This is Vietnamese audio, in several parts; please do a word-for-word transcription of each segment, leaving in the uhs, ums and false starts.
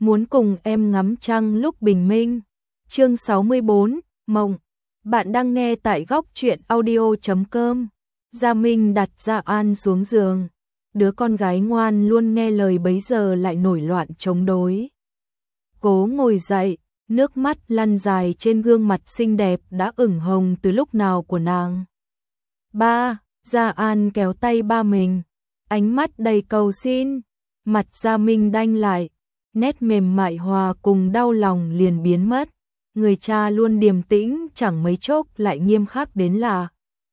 muốn cùng em ngắm trăng lúc bình minh. Chương sáu mươi bốn, Mộng. Bạn đang nghe tại góc truyện audio chấm com. Gia Minh đặt Gia An xuống giường. Đứa con gái ngoan luôn nghe lời bấy giờ lại nổi loạn chống đối. Cố ngồi dậy, nước mắt lăn dài trên gương mặt xinh đẹp đã ửng hồng từ lúc nào của nàng. Ba, Gia An kéo tay ba mình, ánh mắt đầy cầu xin. Mặt Gia Minh đanh lại, nét mềm mại hòa cùng đau lòng liền biến mất. Người cha luôn điềm tĩnh chẳng mấy chốc lại nghiêm khắc đến lạ.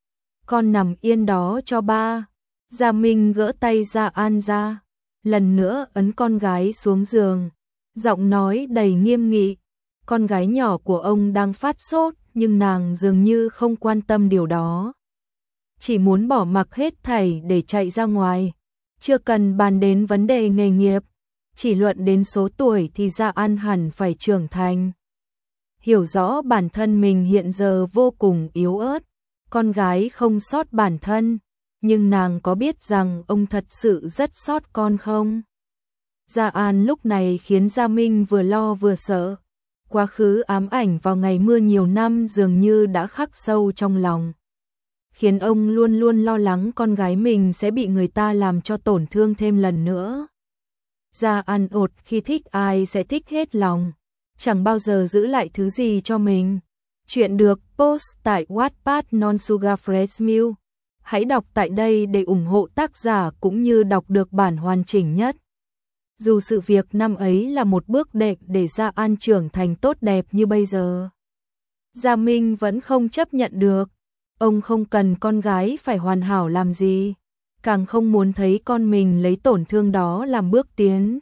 Con nằm yên đó cho ba. Gia Minh gỡ tay Gia An ra, lần nữa ấn con gái xuống giường, giọng nói đầy nghiêm nghị. Con gái nhỏ của ông đang phát sốt nhưng nàng dường như không quan tâm điều đó. Chỉ muốn bỏ mặc hết thảy để chạy ra ngoài. Chưa cần bàn đến vấn đề nghề nghiệp, chỉ luận đến số tuổi thì Gia An hẳn phải trưởng thành. Hiểu rõ bản thân mình hiện giờ vô cùng yếu ớt, con gái không sót bản thân, nhưng nàng có biết rằng ông thật sự rất sót con không? Gia An lúc này khiến Gia Minh vừa lo vừa sợ. Quá khứ ám ảnh vào ngày mưa nhiều năm dường như đã khắc sâu trong lòng, khiến ông luôn luôn lo lắng con gái mình sẽ bị người ta làm cho tổn thương thêm lần nữa. Gia An ột khi thích ai sẽ thích hết lòng, chẳng bao giờ giữ lại thứ gì cho mình. Chuyện được post tại Wattpad Non Sugar Fresh Milk. Hãy đọc tại đây để ủng hộ tác giả cũng như đọc được bản hoàn chỉnh nhất. Dù sự việc năm ấy là một bước đệm để Gia An trưởng thành tốt đẹp như bây giờ, Gia Minh vẫn không chấp nhận được. Ông không cần con gái phải hoàn hảo làm gì, càng không muốn thấy con mình lấy tổn thương đó làm bước tiến.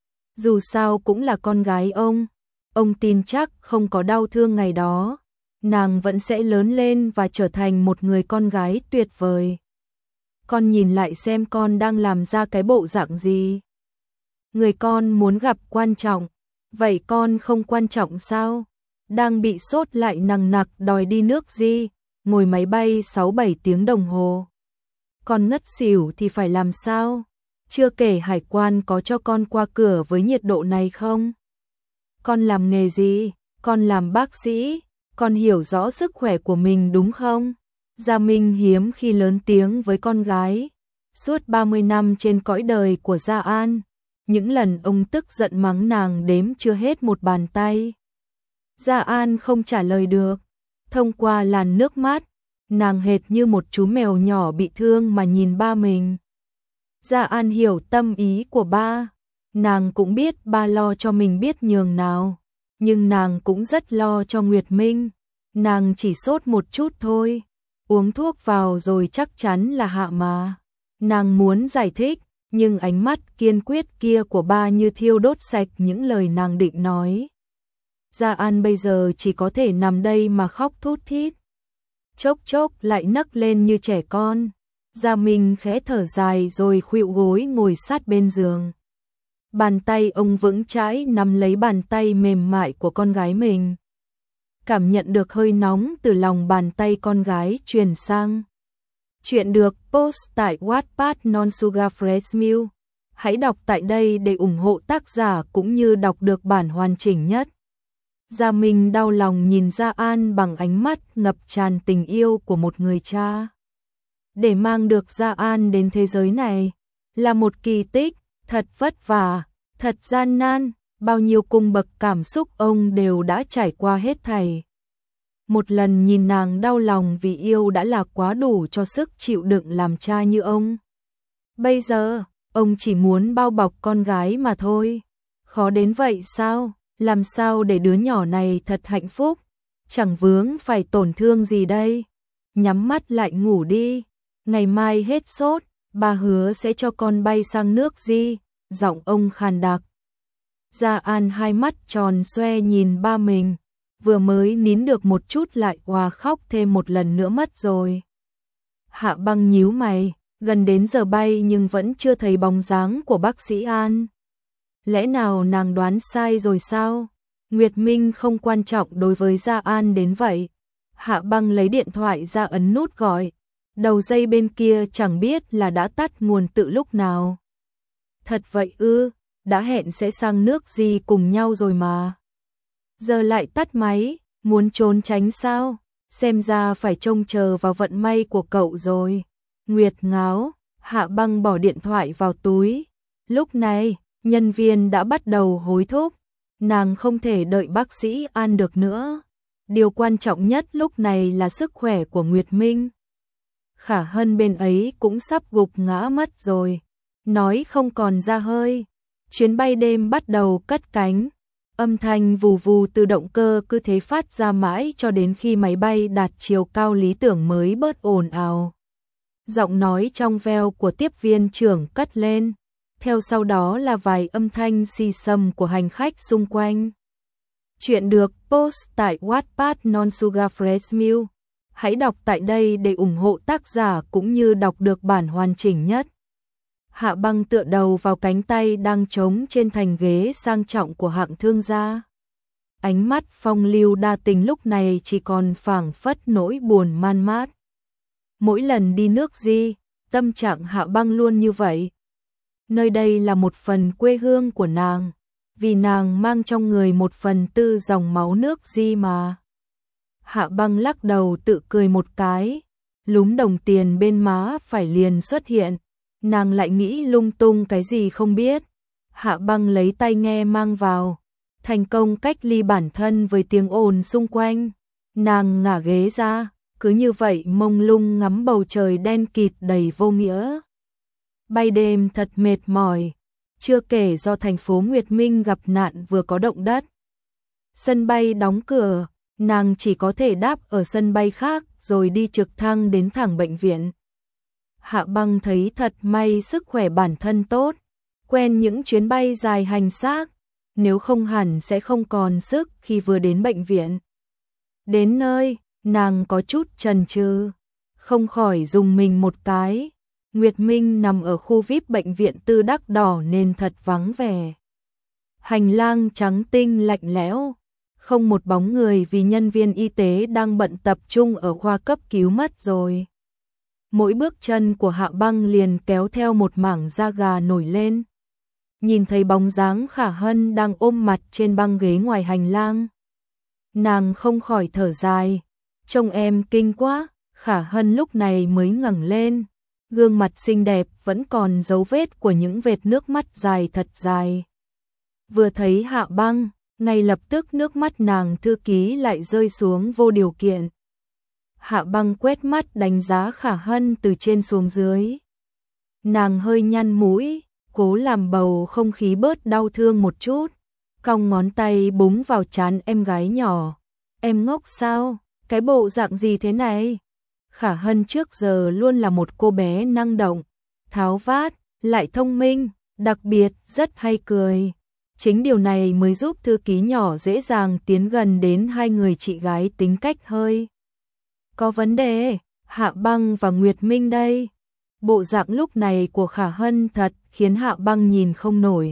Dù sao cũng là con gái ông, ông tin chắc không có đau thương ngày đó, nàng vẫn sẽ lớn lên và trở thành một người con gái tuyệt vời. Con nhìn lại xem con đang làm ra cái bộ dạng gì. Người con muốn gặp quan trọng, vậy con không quan trọng sao? Đang bị sốt lại nằng nặc đòi đi nước gì, ngồi máy bay sáu bảy tiếng đồng hồ. Con ngất xỉu thì phải làm sao? Chưa kể hải quan có cho con qua cửa với nhiệt độ này không? Con làm nghề gì? Con làm bác sĩ, con hiểu rõ sức khỏe của mình đúng không? Gia Minh hiếm khi lớn tiếng với con gái. Suốt ba mươi năm trên cõi đời của Gia An, những lần ông tức giận mắng nàng đếm chưa hết một bàn tay. Gia An không trả lời được. Thông qua làn nước mắt, nàng hệt như một chú mèo nhỏ bị thương mà nhìn ba mình. Gia An hiểu tâm ý của ba. Nàng cũng biết ba lo cho mình biết nhường nào, nhưng nàng cũng rất lo cho Nguyệt Minh. Nàng chỉ sốt một chút thôi, uống thuốc vào rồi chắc chắn là hạ mà. Nàng muốn giải thích, nhưng ánh mắt kiên quyết kia của ba như thiêu đốt sạch những lời nàng định nói. Gia An bây giờ chỉ có thể nằm đây mà khóc thút thít. Chốc chốc lại nấc lên như trẻ con. Gia Minh khẽ thở dài rồi khuỵu gối ngồi sát bên giường. Bàn tay ông vững chãi nắm lấy bàn tay mềm mại của con gái mình. Cảm nhận được hơi nóng từ lòng bàn tay con gái truyền sang. Chuyện được post tại Wattpad Non Sugar Fresh Milk. Hãy đọc tại đây để ủng hộ tác giả cũng như đọc được bản hoàn chỉnh nhất. Gia Minh đau lòng nhìn Gia An bằng ánh mắt ngập tràn tình yêu của một người cha. Để mang được Gia An đến thế giới này là một kỳ tích, thật vất vả, thật gian nan, bao nhiêu cung bậc cảm xúc ông đều đã trải qua hết thảy. Một lần nhìn nàng đau lòng vì yêu đã là quá đủ cho sức chịu đựng làm cha như ông. Bây giờ, ông chỉ muốn bao bọc con gái mà thôi. Khó đến vậy sao? Làm sao để đứa nhỏ này thật hạnh phúc? Chẳng vướng phải tổn thương gì đây. Nhắm mắt lại ngủ đi. Ngày mai hết sốt, ba hứa sẽ cho con bay sang nước gì? Giọng ông khàn đặc. Gia An hai mắt tròn xoe nhìn ba mình. Vừa mới nín được một chút lại òa khóc thêm một lần nữa mất rồi. Hạ Băng nhíu mày, gần đến giờ bay nhưng vẫn chưa thấy bóng dáng của bác sĩ An. Lẽ nào nàng đoán sai rồi sao? Nguyệt Minh không quan trọng đối với Gia An đến vậy. Hạ Băng lấy điện thoại ra ấn nút gọi. Đầu dây bên kia chẳng biết là đã tắt nguồn tự lúc nào. Thật vậy ư? đã hẹn sẽ sang nước gì cùng nhau rồi mà. Giờ lại tắt máy, muốn trốn tránh sao? Xem ra phải trông chờ vào vận may của cậu rồi. Nguyệt ngáo, Hạ Băng bỏ điện thoại vào túi. Lúc này, nhân viên đã bắt đầu hối thúc. Nàng không thể đợi bác sĩ An được nữa. Điều quan trọng nhất lúc này là sức khỏe của Nguyệt Minh. Khả Hân bên ấy cũng sắp gục ngã mất rồi. Nói không còn ra hơi. Chuyến bay đêm bắt đầu cất cánh. Âm thanh vù vù từ động cơ cứ thế phát ra mãi cho đến khi máy bay đạt chiều cao lý tưởng mới bớt ồn ào. Giọng nói trong veo của tiếp viên trưởng cất lên. Theo sau đó là vài âm thanh xì xầm của hành khách xung quanh. Chuyện được post tại Wattpad Non-Sugar Fresh Milk. Hãy đọc tại đây để ủng hộ tác giả cũng như đọc được bản hoàn chỉnh nhất. Hạ Băng tựa đầu vào cánh tay đang trống trên thành ghế sang trọng của hạng thương gia. Ánh mắt phong lưu đa tình lúc này chỉ còn phảng phất nỗi buồn man mát. Mỗi lần đi nước gì, tâm trạng Hạ Băng luôn như vậy. Nơi đây là một phần quê hương của nàng, vì nàng mang trong người một phần tư dòng máu nước gì mà. Hạ Băng lắc đầu tự cười một cái, lúm đồng tiền bên má phải liền xuất hiện. Nàng lại nghĩ lung tung cái gì không biết. Hạ Băng lấy tai nghe mang vào, thành công cách ly bản thân với tiếng ồn xung quanh. Nàng ngả ghế ra, cứ như vậy mông lung ngắm bầu trời đen kịt đầy vô nghĩa. Bay đêm thật mệt mỏi, chưa kể do thành phố Nguyệt Minh gặp nạn vừa có động đất. Sân bay đóng cửa, nàng chỉ có thể đáp ở sân bay khác rồi đi trực thăng đến thẳng bệnh viện. Hạ Băng thấy thật may sức khỏe bản thân tốt, quen những chuyến bay dài hành xác, nếu không hẳn sẽ không còn sức khi vừa đến bệnh viện. Đến nơi, nàng có chút chần chừ, không khỏi dùng mình một cái. Nguyệt Minh nằm ở khu vi ai pi bệnh viện Tư Đắc Đỏ nên thật vắng vẻ. Hành lang trắng tinh lạnh lẽo, không một bóng người vì nhân viên y tế đang bận tập trung ở khoa cấp cứu mất rồi. Mỗi bước chân của Hạ Băng liền kéo theo một mảng da gà nổi lên. Nhìn thấy bóng dáng Khả Hân đang ôm mặt trên băng ghế ngoài hành lang. Nàng không khỏi thở dài, trông em kinh quá. Khả Hân lúc này mới ngẩng lên, gương mặt xinh đẹp vẫn còn dấu vết của những vệt nước mắt dài thật dài. Vừa thấy Hạ Băng, ngay lập tức nước mắt nàng thư ký lại rơi xuống vô điều kiện. Hạ Băng quét mắt đánh giá Khả Hân từ trên xuống dưới. Nàng hơi nhăn mũi, cố làm bầu không khí bớt đau thương một chút, cong ngón tay búng vào trán em gái nhỏ. Em ngốc sao? Cái bộ dạng gì thế này? Khả Hân trước giờ luôn là một cô bé năng động, tháo vát, lại thông minh, đặc biệt rất hay cười. Chính điều này mới giúp thư ký nhỏ dễ dàng tiến gần đến hai người chị gái tính cách hơi có vấn đề. Hạ Băng và Nguyệt Minh đây. Bộ dạng lúc này của Khả Hân thật khiến Hạ Băng nhìn không nổi.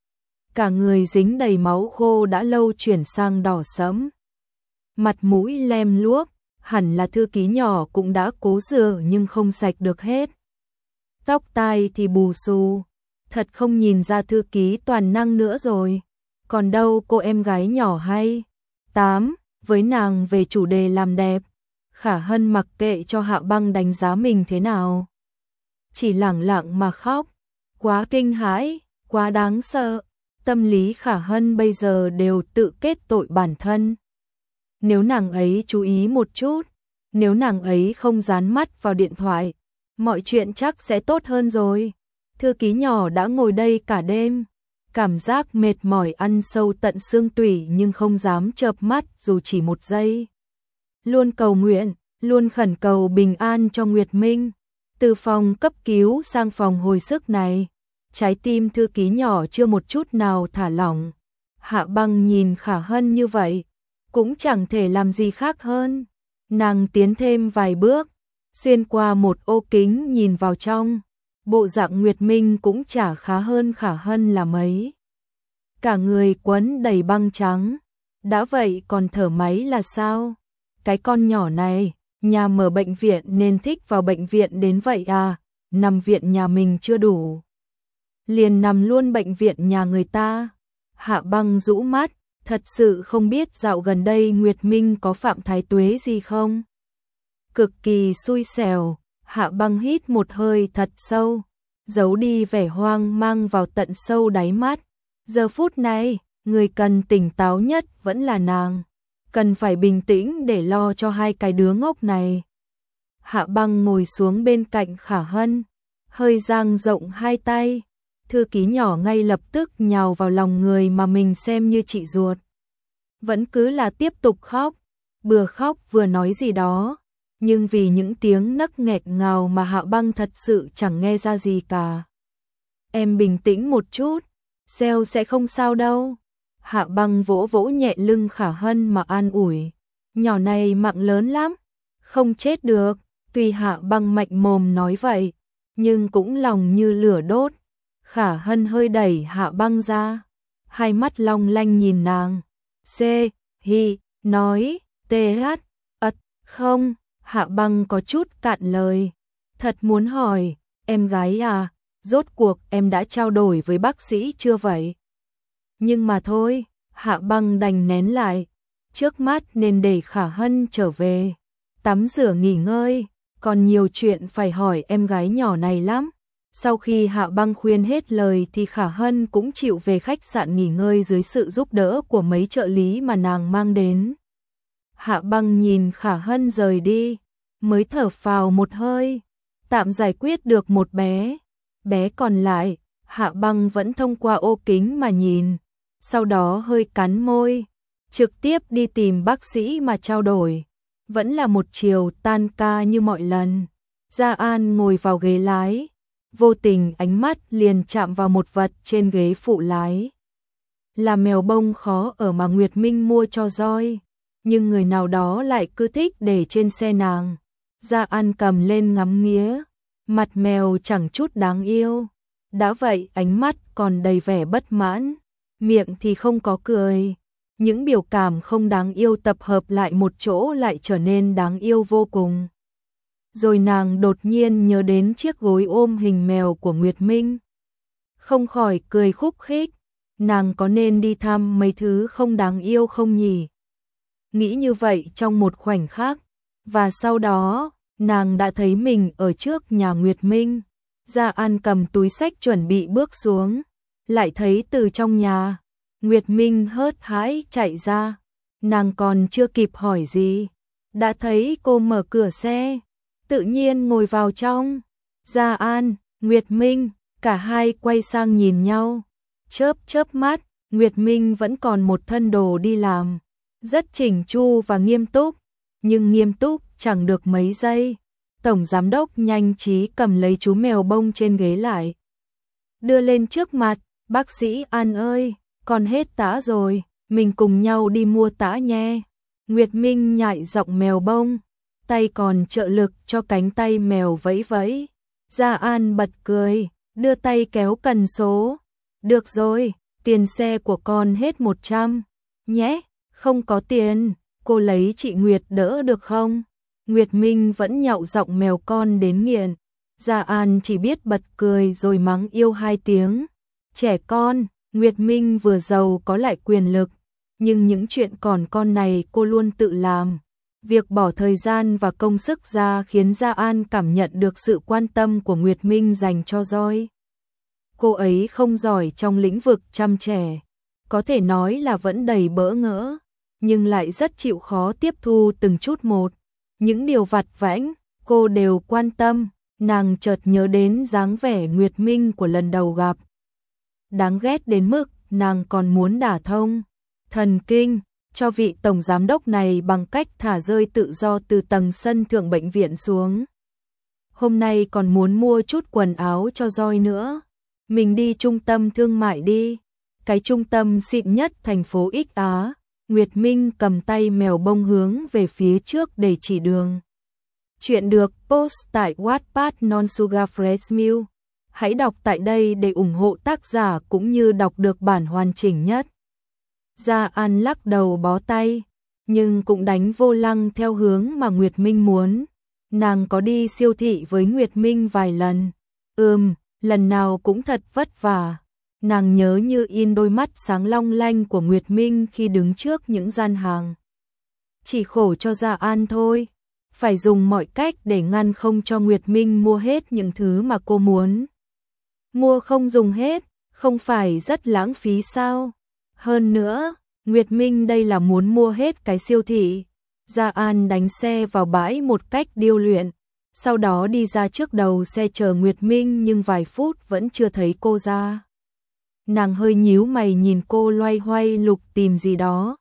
Cả người dính đầy máu khô đã lâu chuyển sang đỏ sẫm. Mặt mũi lem luốc, hẳn là thư ký nhỏ cũng đã cố rửa nhưng không sạch được hết. Tóc tai thì bù xù, thật không nhìn ra thư ký toàn năng nữa rồi. Còn đâu cô em gái nhỏ hay? Tám, với nàng về chủ đề làm đẹp, Khả Hân mặc kệ cho Hạ Băng đánh giá mình thế nào. Chỉ lẳng lặng mà khóc, quá kinh hãi, quá đáng sợ. Tâm lý Khả Hân bây giờ đều tự kết tội bản thân. Nếu nàng ấy chú ý một chút, nếu nàng ấy không dán mắt vào điện thoại, mọi chuyện chắc sẽ tốt hơn rồi. Thư ký nhỏ đã ngồi đây cả đêm, cảm giác mệt mỏi ăn sâu tận xương tủy nhưng không dám chợp mắt dù chỉ một giây. Luôn cầu nguyện, luôn khẩn cầu bình an cho Nguyệt Minh. Từ phòng cấp cứu sang phòng hồi sức này, trái tim thư ký nhỏ chưa một chút nào thả lỏng. Hạ Băng nhìn Khả Hân như vậy, cũng chẳng thể làm gì khác hơn. Nàng tiến thêm vài bước, xuyên qua một ô kính nhìn vào trong. Bộ dạng Nguyệt Minh cũng chả khá hơn Khả Hân là mấy. Cả người quấn đầy băng trắng. Đã vậy còn thở máy là sao? Cái con nhỏ này, nhà mở bệnh viện nên thích vào bệnh viện đến vậy à? Nằm viện nhà mình chưa đủ. liền nằm luôn bệnh viện nhà người ta. Hạ Băng rũ mắt, thật sự không biết dạo gần đây Nguyệt Minh có phạm thái tuế gì không? Cực kỳ xui xẻo, Hạ Băng hít một hơi thật sâu, giấu đi vẻ hoang mang vào tận sâu đáy mắt. Giờ phút này, người cần tỉnh táo nhất vẫn là nàng, cần phải bình tĩnh để lo cho hai cái đứa ngốc này. Hạ Băng ngồi xuống bên cạnh Khả Hân, hơi dang rộng hai tay, thư ký nhỏ ngay lập tức nhào vào lòng người mà mình xem như chị ruột. Vẫn cứ là tiếp tục khóc, vừa khóc vừa nói gì đó, nhưng vì những tiếng nấc nghẹt ngào mà Hạ Băng thật sự chẳng nghe ra gì cả. Em bình tĩnh một chút, Seo sẽ không sao đâu. Hạ Băng vỗ vỗ nhẹ lưng Khả Hân mà an ủi. Nhỏ này mạng lớn lắm, không chết được. Tuy Hạ Băng mạnh mồm nói vậy, nhưng cũng lòng như lửa đốt. Khả Hân hơi đẩy Hạ Băng ra, hai mắt long lanh nhìn nàng. C, hi, nói, tê hát, ật, không. Hạ Băng có chút cạn lời. Thật muốn hỏi, em gái à, rốt cuộc em đã trao đổi với bác sĩ chưa vậy? Nhưng mà thôi, Hạ Băng đành nén lại. Trước mắt nên để Khả Hân trở về, tắm rửa nghỉ ngơi, còn nhiều chuyện phải hỏi em gái nhỏ này lắm. Sau khi Hạ Băng khuyên hết lời thì Khả Hân cũng chịu về khách sạn nghỉ ngơi dưới sự giúp đỡ của mấy trợ lý mà nàng mang đến. Hạ Băng nhìn Khả Hân rời đi, mới thở phào một hơi, tạm giải quyết được một bé. Bé còn lại, Hạ Băng vẫn thông qua ô kính mà nhìn, sau đó hơi cắn môi, trực tiếp đi tìm bác sĩ mà trao đổi. Vẫn là một chiều tan ca như mọi lần. Gia An ngồi vào ghế lái, vô tình ánh mắt liền chạm vào một vật trên ghế phụ lái. Là mèo bông khó ở mà Nguyệt Minh mua cho Joy, nhưng người nào đó lại cứ thích để trên xe nàng. Gia An cầm lên ngắm nghía, mặt mèo chẳng chút đáng yêu. Đã vậy ánh mắt còn đầy vẻ bất mãn, miệng thì không có cười. Những biểu cảm không đáng yêu tập hợp lại một chỗ lại trở nên đáng yêu vô cùng. Rồi nàng đột nhiên nhớ đến chiếc gối ôm hình mèo của Nguyệt Minh. Không khỏi cười khúc khích, nàng có nên đi thăm mấy thứ không đáng yêu không nhỉ? Nghĩ như vậy trong một khoảnh khắc, và sau đó, nàng đã thấy mình ở trước nhà Nguyệt Minh. Gia An cầm túi xách chuẩn bị bước xuống, lại thấy từ trong nhà, Nguyệt Minh hớt hãi chạy ra. Nàng còn chưa kịp hỏi gì, đã thấy cô mở cửa xe, tự nhiên ngồi vào trong. Gia An, Nguyệt Minh, cả hai quay sang nhìn nhau, chớp chớp mắt. Nguyệt Minh vẫn còn một thân đồ đi làm, rất chỉnh chu và nghiêm túc, nhưng nghiêm túc chẳng được mấy giây, tổng giám đốc nhanh trí cầm lấy chú mèo bông trên ghế lại, đưa lên trước mặt. Bác sĩ An ơi, con hết tã rồi, mình cùng nhau đi mua tã nhé. Nguyệt Minh nhại giọng mèo bông, tay còn trợ lực cho cánh tay mèo vẫy vẫy. Gia An bật cười, đưa tay kéo cần số. Được rồi, tiền xe của con hết một trăm, nhé. Không có tiền, cô lấy chị Nguyệt đỡ được không? Nguyệt Minh vẫn nhậu giọng mèo con đến nghiện. Gia An chỉ biết bật cười rồi mắng yêu hai tiếng. Trẻ con. Nguyệt Minh vừa giàu có lại quyền lực, nhưng những chuyện còn con này cô luôn tự làm. Việc bỏ thời gian và công sức ra khiến Gia An cảm nhận được sự quan tâm của Nguyệt Minh dành cho Joy. Cô ấy không giỏi trong lĩnh vực chăm trẻ, có thể nói là vẫn đầy bỡ ngỡ, nhưng lại rất chịu khó tiếp thu từng chút một. Những điều vặt vãnh, cô đều quan tâm. Nàng chợt nhớ đến dáng vẻ Nguyệt Minh của lần đầu gặp. Đáng ghét đến mức nàng còn muốn đả thông thần kinh cho vị tổng giám đốc này bằng cách thả rơi tự do từ tầng sân thượng bệnh viện xuống. Hôm nay còn muốn mua chút quần áo cho Joy nữa. Mình đi trung tâm thương mại đi, cái trung tâm xịn nhất thành phố X Á. Nguyệt Minh cầm tay mèo bông hướng về phía trước để chỉ đường. Chuyện được post tại Wattpad Non Sugar Fresh Milk. Hãy đọc tại đây để ủng hộ tác giả cũng như đọc được bản hoàn chỉnh nhất. Gia An lắc đầu bó tay, nhưng cũng đánh vô lăng theo hướng mà Nguyệt Minh muốn. Nàng có đi siêu thị với Nguyệt Minh vài lần. Ừm, lần nào cũng thật vất vả. Nàng nhớ như in đôi mắt sáng long lanh của Nguyệt Minh khi đứng trước những gian hàng. Chỉ khổ cho Gia An thôi, phải dùng mọi cách để ngăn không cho Nguyệt Minh mua hết những thứ mà cô muốn. Mua không dùng hết, không phải rất lãng phí sao? Hơn nữa, Nguyệt Minh đây là muốn mua hết cái siêu thị. Gia An đánh xe vào bãi một cách điêu luyện, sau đó đi ra trước đầu xe chờ Nguyệt Minh nhưng vài phút vẫn chưa thấy cô ra. Nàng hơi nhíu mày nhìn cô loay hoay lục tìm gì đó.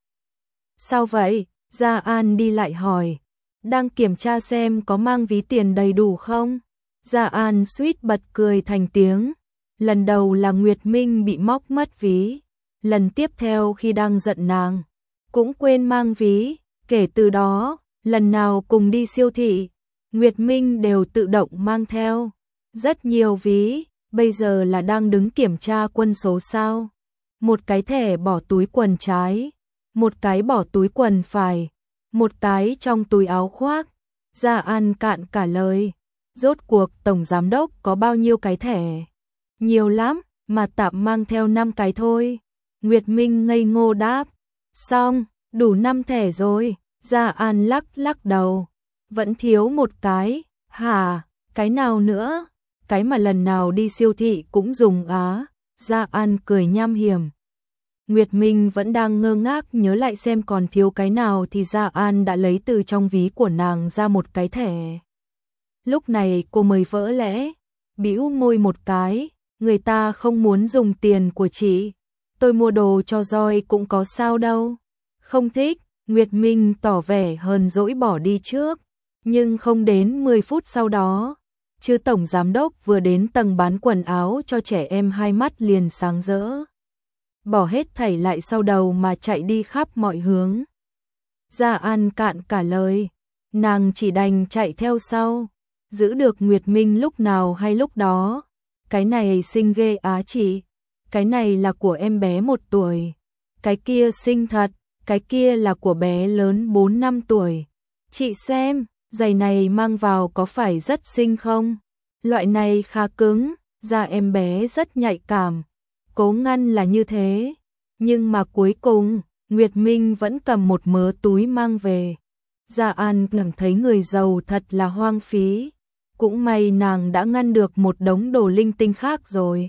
Sao vậy? Gia An đi lại hỏi. Đang kiểm tra xem có mang ví tiền đầy đủ không? Gia An suýt bật cười thành tiếng. Lần đầu là Nguyệt Minh bị móc mất ví. Lần tiếp theo khi đang giận nàng, cũng quên mang ví. Kể từ đó, lần nào cùng đi siêu thị, Nguyệt Minh đều tự động mang theo rất nhiều ví. Bây giờ là đang đứng kiểm tra quân số sao? Một cái thẻ bỏ túi quần trái, một cái bỏ túi quần phải, một cái trong túi áo khoác. Gia An cạn cả lời. Rốt cuộc tổng giám đốc có bao nhiêu cái thẻ? Nhiều lắm, mà tạm mang theo năm cái thôi. Nguyệt Minh ngây ngô đáp. Xong, đủ năm thẻ rồi. Gia An lắc lắc đầu. Vẫn thiếu một cái. Hả? Cái nào nữa? Cái mà lần nào đi siêu thị cũng dùng á. Gia An cười nham hiểm. Nguyệt Minh vẫn đang ngơ ngác nhớ lại xem còn thiếu cái nào thì Gia An đã lấy từ trong ví của nàng ra một cái thẻ. Lúc này cô mới vỡ lẽ, bĩu môi một cái, người ta không muốn dùng tiền của chị, tôi mua đồ cho Roi cũng có sao đâu. Không thích, Nguyệt Minh tỏ vẻ hờn dỗi bỏ đi trước, nhưng không đến mười phút sau đó, chứ tổng giám đốc vừa đến tầng bán quần áo cho trẻ em hai mắt liền sáng rỡ. Bỏ hết thảy lại sau đầu mà chạy đi khắp mọi hướng. Gia An cạn cả lời, nàng chỉ đành chạy theo sau, giữ được Nguyệt Minh lúc nào hay lúc đó. Cái này xinh ghê á chị, cái này là của em bé một tuổi, cái kia xinh thật, cái kia là của bé lớn bốn năm tuổi. Chị xem, giày này mang vào có phải rất xinh không? Loại này khá cứng, da em bé rất nhạy cảm. Cố ngăn là như thế, nhưng mà cuối cùng, Nguyệt Minh vẫn cầm một mớ túi mang về. Gia An cảm thấy người giàu thật là hoang phí, cũng may nàng đã ngăn được một đống đồ linh tinh khác rồi.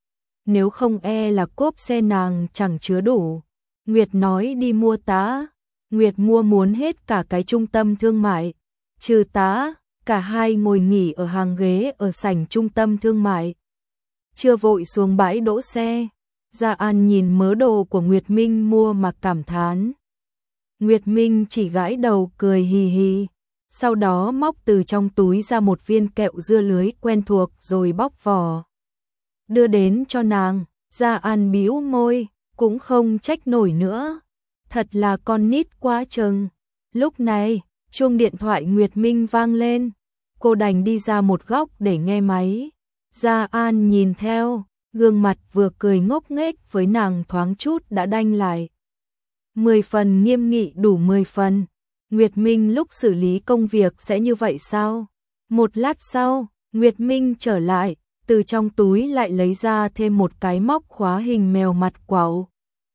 Nếu không e là cốp xe nàng chẳng chứa đủ. Nguyệt nói đi mua tá, Nguyệt mua muốn hết cả cái trung tâm thương mại, trừ tá, cả hai ngồi nghỉ ở hàng ghế ở sảnh trung tâm thương mại. Chưa vội xuống bãi đỗ xe, Gia An nhìn mớ đồ của Nguyệt Minh mua mà cảm thán. Nguyệt Minh chỉ gãi đầu cười hì hì, sau đó móc từ trong túi ra một viên kẹo dưa lưới quen thuộc rồi bóc vỏ. Đưa đến cho nàng, Gia An bĩu môi, cũng không trách nổi nữa. Thật là con nít quá chừng. Lúc này, chuông điện thoại Nguyệt Minh vang lên, cô đành đi ra một góc để nghe máy. Gia An nhìn theo, gương mặt vừa cười ngốc nghếch với nàng thoáng chút đã đanh lại. Mười phần nghiêm nghị đủ mười phần. Nguyệt Minh lúc xử lý công việc sẽ như vậy sao? Một lát sau, Nguyệt Minh trở lại, từ trong túi lại lấy ra thêm một cái móc khóa hình mèo mặt quẩu.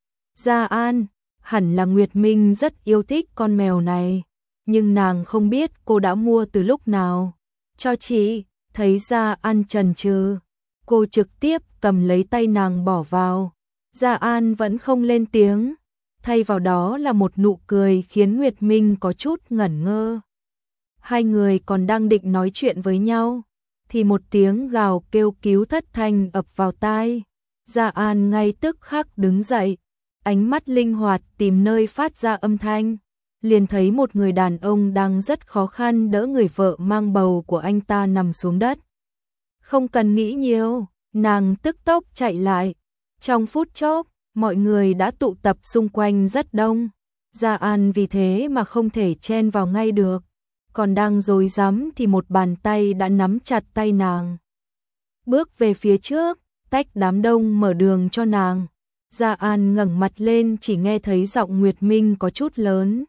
Gia An, hẳn là Nguyệt Minh rất yêu thích con mèo này, nhưng nàng không biết cô đã mua từ lúc nào. Cho chị. Thấy Gia An chần chừ, cô trực tiếp cầm lấy tay nàng bỏ vào. Gia An vẫn không lên tiếng, thay vào đó là một nụ cười khiến Nguyệt Minh có chút ngẩn ngơ. Hai người còn đang định nói chuyện với nhau, thì một tiếng gào kêu cứu thất thanh ập vào tai. Gia An ngay tức khắc đứng dậy, ánh mắt linh hoạt tìm nơi phát ra âm thanh. Liền thấy một người đàn ông đang rất khó khăn đỡ người vợ mang bầu của anh ta nằm xuống đất. Không cần nghĩ nhiều, nàng tức tốc chạy lại. Trong phút chốc, mọi người đã tụ tập xung quanh rất đông. Gia An vì thế mà không thể chen vào ngay được. Còn đang rối rắm thì một bàn tay đã nắm chặt tay nàng. Bước về phía trước, tách đám đông mở đường cho nàng. Gia An ngẩng mặt lên chỉ nghe thấy giọng Nguyệt Minh có chút lớn.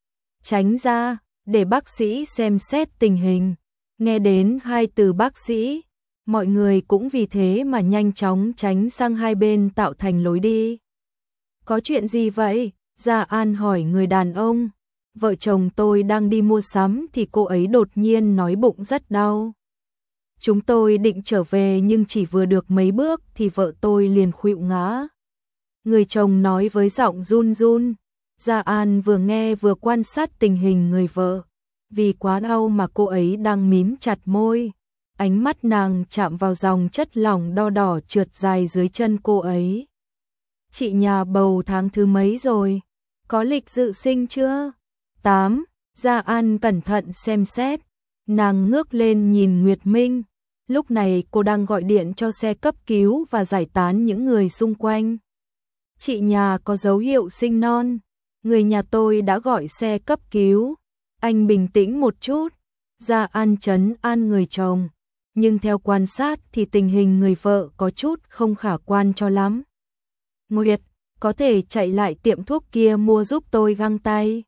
Tránh ra, để bác sĩ xem xét tình hình. Nghe đến hai từ bác sĩ, Mọi người cũng vì thế mà nhanh chóng tránh sang hai bên tạo thành lối đi. Có chuyện gì vậy? Gia An hỏi người đàn ông. Vợ chồng tôi đang đi mua sắm thì cô ấy đột nhiên nói bụng rất đau. Chúng tôi định trở về nhưng chỉ vừa được mấy bước thì vợ tôi liền khuỵu ngã. Người chồng nói với giọng run run. Gia An vừa nghe vừa quan sát tình hình người vợ. Vì quá đau mà cô ấy đang mím chặt môi. Ánh mắt nàng chạm vào dòng chất lỏng đo đỏ trượt dài dưới chân cô ấy. Chị nhà bầu tháng thứ mấy rồi? Có lịch dự sinh chưa? tám. Gia An cẩn thận xem xét. Nàng ngước lên nhìn Nguyệt Minh. Lúc này cô đang gọi điện cho xe cấp cứu và giải tán những người xung quanh. Chị nhà có dấu hiệu sinh non. Người nhà tôi đã gọi xe cấp cứu. Anh bình tĩnh một chút. Gia An trấn an người chồng. Nhưng theo quan sát thì tình hình người vợ có chút không khả quan cho lắm. Nguyệt, có thể chạy lại tiệm thuốc kia mua giúp tôi găng tay.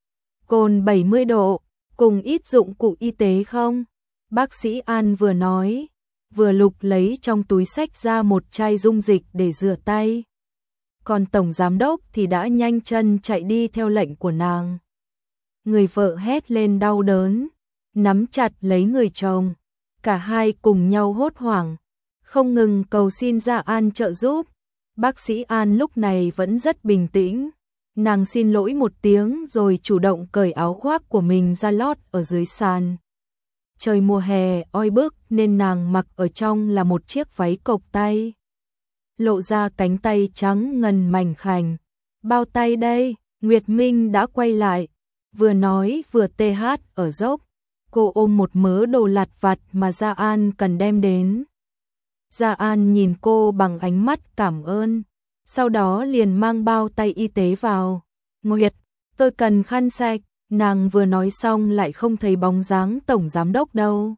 Cồn bảy mươi độ, cùng ít dụng cụ y tế không? Bác sĩ An vừa nói, vừa lục lấy trong túi xách ra một chai dung dịch để rửa tay. Còn tổng giám đốc thì đã nhanh chân chạy đi theo lệnh của nàng. Người vợ hét lên đau đớn, nắm chặt lấy người chồng. Cả hai cùng nhau hốt hoảng, không ngừng cầu xin Gia An trợ giúp. Bác sĩ An lúc này vẫn rất bình tĩnh. Nàng xin lỗi một tiếng rồi chủ động cởi áo khoác của mình ra lót ở dưới sàn. Trời mùa hè oi bức nên nàng mặc ở trong là một chiếc váy cộc tay. Lộ ra cánh tay trắng ngần mảnh khảnh. Bao tay đây? Nguyệt Minh đã quay lại. Vừa nói vừa tê hát ở dốc. Cô ôm một mớ đồ lặt vặt mà Gia An cần đem đến. Gia An nhìn cô bằng ánh mắt cảm ơn. Sau đó liền mang bao tay y tế vào. Nguyệt, tôi cần khăn sạch. Nàng vừa nói xong lại không thấy bóng dáng tổng giám đốc đâu.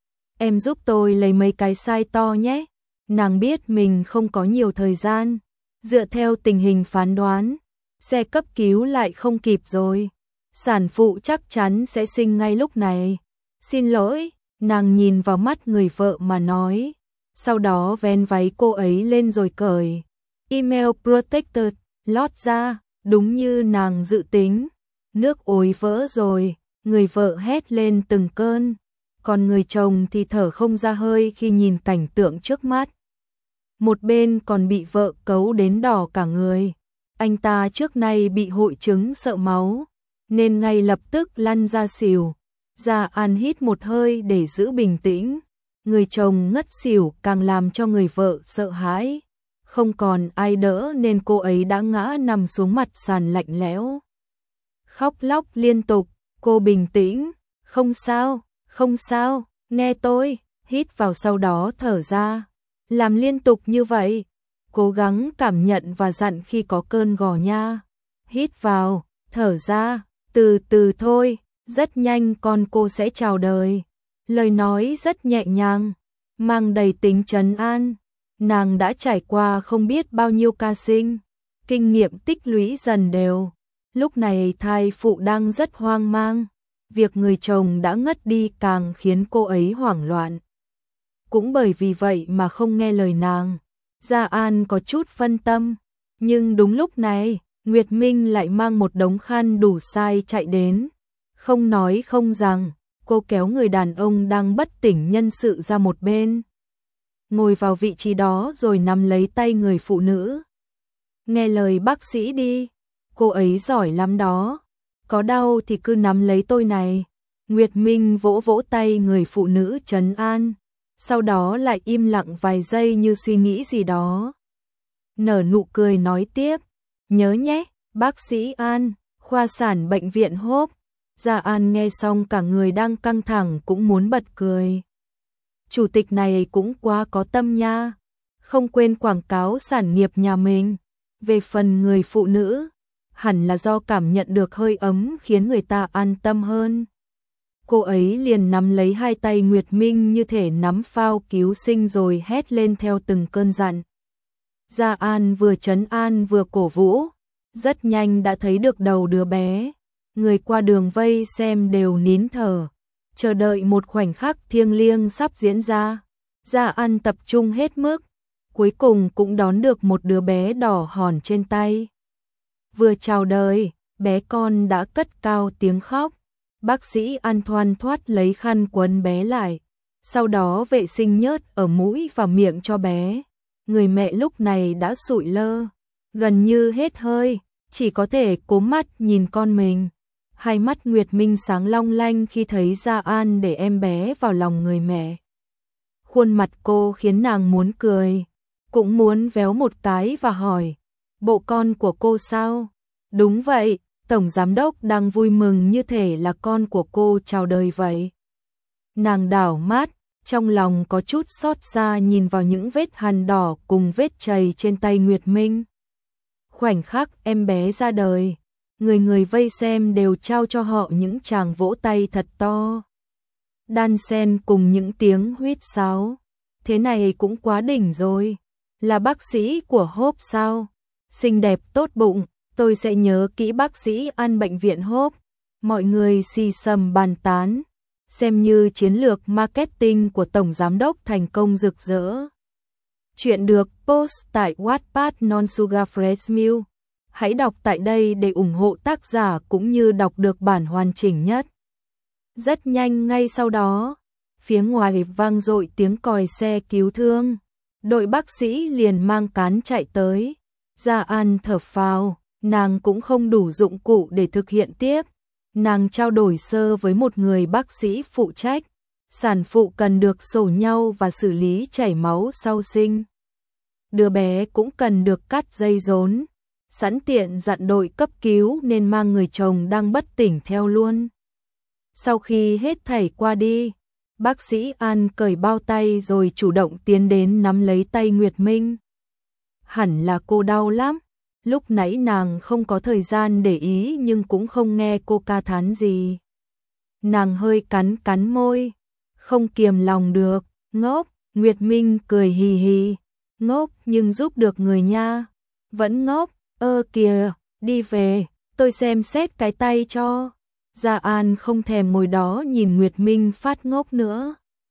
Em giúp tôi lấy mấy cái size to nhé. Nàng biết mình không có nhiều thời gian. Dựa theo tình hình phán đoán, xe cấp cứu lại không kịp rồi. Sản phụ chắc chắn sẽ sinh ngay lúc này. Xin lỗi, nàng nhìn vào mắt người vợ mà nói. Sau đó vén váy cô ấy lên rồi cởi. Email protected, lót ra, đúng như nàng dự tính. Nước ối vỡ rồi, người vợ hét lên từng cơn. Còn người chồng thì thở không ra hơi khi nhìn cảnh tượng trước mắt. Một bên còn bị vợ cấu đến đỏ cả người. Anh ta trước nay bị hội chứng sợ máu, nên ngay lập tức lăn ra xỉu. Gia An hít một hơi để giữ bình tĩnh. Người chồng ngất xỉu càng làm cho người vợ sợ hãi. Không còn ai đỡ nên cô ấy đã ngã nằm xuống mặt sàn lạnh lẽo. Khóc lóc liên tục, cô bình tĩnh. Không sao, không sao, nghe tôi. Hít vào sau đó thở ra. Làm liên tục như vậy. Cố gắng cảm nhận và dặn khi có cơn gò nha. Hít vào, thở ra, từ từ thôi. Rất nhanh con cô sẽ chào đời. Lời nói rất nhẹ nhàng, mang đầy tính trấn an. Nàng đã trải qua không biết bao nhiêu ca sinh, kinh nghiệm tích lũy dần đều. Lúc này thai phụ đang rất hoang mang. Việc người chồng đã ngất đi càng khiến cô ấy hoảng loạn. Cũng bởi vì vậy mà không nghe lời nàng. Gia An có chút phân tâm. Nhưng đúng lúc này, Nguyệt Minh lại mang một đống khăn đủ size chạy đến. Không nói không rằng, cô kéo người đàn ông đang bất tỉnh nhân sự ra một bên. Ngồi vào vị trí đó rồi nắm lấy tay người phụ nữ. Nghe lời bác sĩ đi, cô ấy giỏi lắm đó. Có đau thì cứ nắm lấy tôi này. Nguyệt Minh vỗ vỗ tay người phụ nữ trấn an. Sau đó lại im lặng vài giây như suy nghĩ gì đó. Nở nụ cười nói tiếp. Nhớ nhé, bác sĩ An, khoa sản bệnh viện Hope. Gia An nghe xong cả người đang căng thẳng cũng muốn bật cười. Chủ tịch này cũng quá có tâm nha. Không quên quảng cáo sản nghiệp nhà mình. Về phần người phụ nữ, hẳn là do cảm nhận được hơi ấm khiến người ta an tâm hơn. Cô ấy liền nắm lấy hai tay Nguyệt Minh như thể nắm phao cứu sinh rồi hét lên theo từng cơn dặn. Gia An vừa trấn an vừa cổ vũ. Rất nhanh đã thấy được đầu đứa bé. Người qua đường vây xem đều nín thở, chờ đợi một khoảnh khắc thiêng liêng sắp diễn ra. Gia An tập trung hết mức, cuối cùng cũng đón được một đứa bé đỏ hòn trên tay. Vừa chào đời, bé con đã cất cao tiếng khóc. Bác sĩ An thoăn thoắt lấy khăn quấn bé lại, sau đó vệ sinh nhớt ở mũi và miệng cho bé. Người mẹ lúc này đã sụi lơ, gần như hết hơi, chỉ có thể cố mắt nhìn con mình. Hai mắt Nguyệt Minh sáng long lanh khi thấy Gia An để em bé vào lòng người mẹ. Khuôn mặt cô khiến nàng muốn cười, cũng muốn véo một cái và hỏi, bộ con của cô sao? Đúng vậy, Tổng Giám Đốc đang vui mừng như thể là con của cô chào đời vậy. Nàng đảo mắt, trong lòng có chút xót xa nhìn vào những vết hằn đỏ cùng vết chày trên tay Nguyệt Minh. Khoảnh khắc em bé ra đời, người người vây xem đều trao cho họ những tràng vỗ tay thật to. Đan xen cùng những tiếng huýt sáo. Thế này cũng quá đỉnh rồi. Là bác sĩ của Hope sao? Xinh đẹp tốt bụng, tôi sẽ nhớ kỹ bác sĩ An bệnh viện Hope. Mọi người xì xầm bàn tán, xem như chiến lược marketing của Tổng Giám Đốc thành công rực rỡ. Chuyện được post tại Wattpad Non Sugar Fresh Milk. Hãy đọc tại đây để ủng hộ tác giả cũng như đọc được bản hoàn chỉnh nhất. Rất nhanh ngay sau đó, phía ngoài vang dội tiếng còi xe cứu thương. Đội bác sĩ liền mang cán chạy tới. Gia An thở phào, nàng cũng không đủ dụng cụ để thực hiện tiếp. Nàng trao đổi sơ với một người bác sĩ phụ trách. Sản phụ cần được sổ nhau và xử lý chảy máu sau sinh. Đứa bé cũng cần được cắt dây rốn. Sẵn tiện dặn đội cấp cứu nên mang người chồng đang bất tỉnh theo luôn. Sau khi hết thảy qua đi, bác sĩ An cởi bao tay rồi chủ động tiến đến nắm lấy tay Nguyệt Minh. Hẳn là cô đau lắm, lúc nãy nàng không có thời gian để ý nhưng cũng không nghe cô ca thán gì. Nàng hơi cắn cắn môi, không kiềm lòng được, ngốc. Nguyệt Minh cười hì hì, ngốc nhưng giúp được người nha. Vẫn ngốc, ơ kìa, đi về, tôi xem xét cái tay cho. Gia An không thèm ngồi đó nhìn Nguyệt Minh phát ngốc nữa.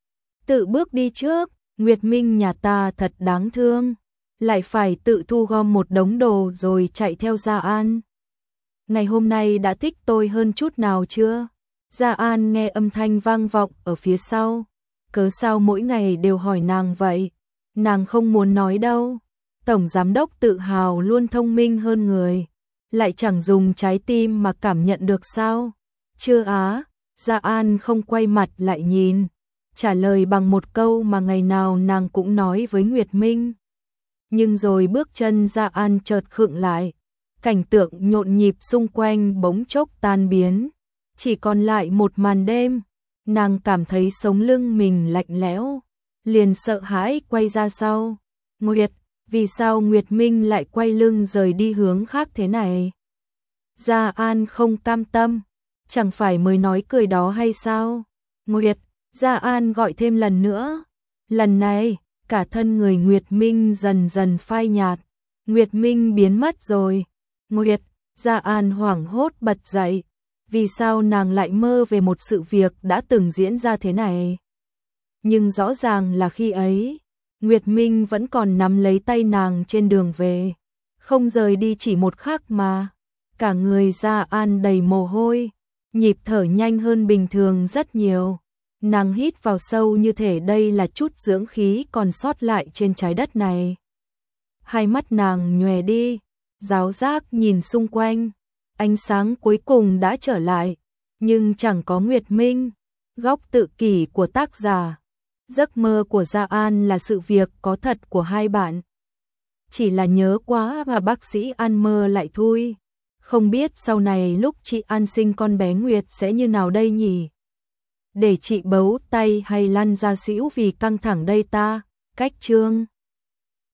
Tự bước đi trước, Nguyệt Minh nhà ta thật đáng thương. Lại phải tự thu gom một đống đồ rồi chạy theo Gia An. Ngày hôm nay đã thích tôi hơn chút nào chưa? Gia An nghe âm thanh vang vọng ở phía sau. Cớ sao mỗi ngày đều hỏi nàng vậy? Nàng không muốn nói đâu. Tổng Giám Đốc tự hào luôn thông minh hơn người. Lại chẳng dùng trái tim mà cảm nhận được sao? Chưa á, Gia An không quay mặt lại nhìn. Trả lời bằng một câu mà ngày nào nàng cũng nói với Nguyệt Minh. Nhưng rồi bước chân Gia An chợt khựng lại. Cảnh tượng nhộn nhịp xung quanh bỗng chốc tan biến. Chỉ còn lại một màn đêm. Nàng cảm thấy sống lưng mình lạnh lẽo. Liền sợ hãi quay ra sau. Nguyệt, vì sao Nguyệt Minh lại quay lưng rời đi hướng khác thế này? Gia An không cam tâm. Chẳng phải mới nói cười đó hay sao? Nguyệt, Gia An gọi thêm lần nữa. Lần này, cả thân người Nguyệt Minh dần dần phai nhạt. Nguyệt Minh biến mất rồi. Nguyệt, Gia An hoảng hốt bật dậy. Vì sao nàng lại mơ về một sự việc đã từng diễn ra thế này? Nhưng rõ ràng là khi ấy, Nguyệt Minh vẫn còn nắm lấy tay nàng trên đường về. Không rời đi chỉ một khắc mà. Cả người Gia An đầy mồ hôi. Nhịp thở nhanh hơn bình thường rất nhiều. Nàng hít vào sâu như thể đây là chút dưỡng khí còn sót lại trên trái đất này. Hai mắt nàng nhòe đi, giáo giác nhìn xung quanh. Ánh sáng cuối cùng đã trở lại, nhưng chẳng có Nguyệt Minh. Góc tự kỷ của tác giả. Giấc mơ của Gia An là sự việc có thật của hai bạn. Chỉ là nhớ quá mà bác sĩ An mơ lại thôi. Không biết sau này lúc chị An sinh con bé Nguyệt sẽ như nào đây nhỉ? Để chị bấu tay hay lăn ra xỉu vì căng thẳng đây ta? Cách chương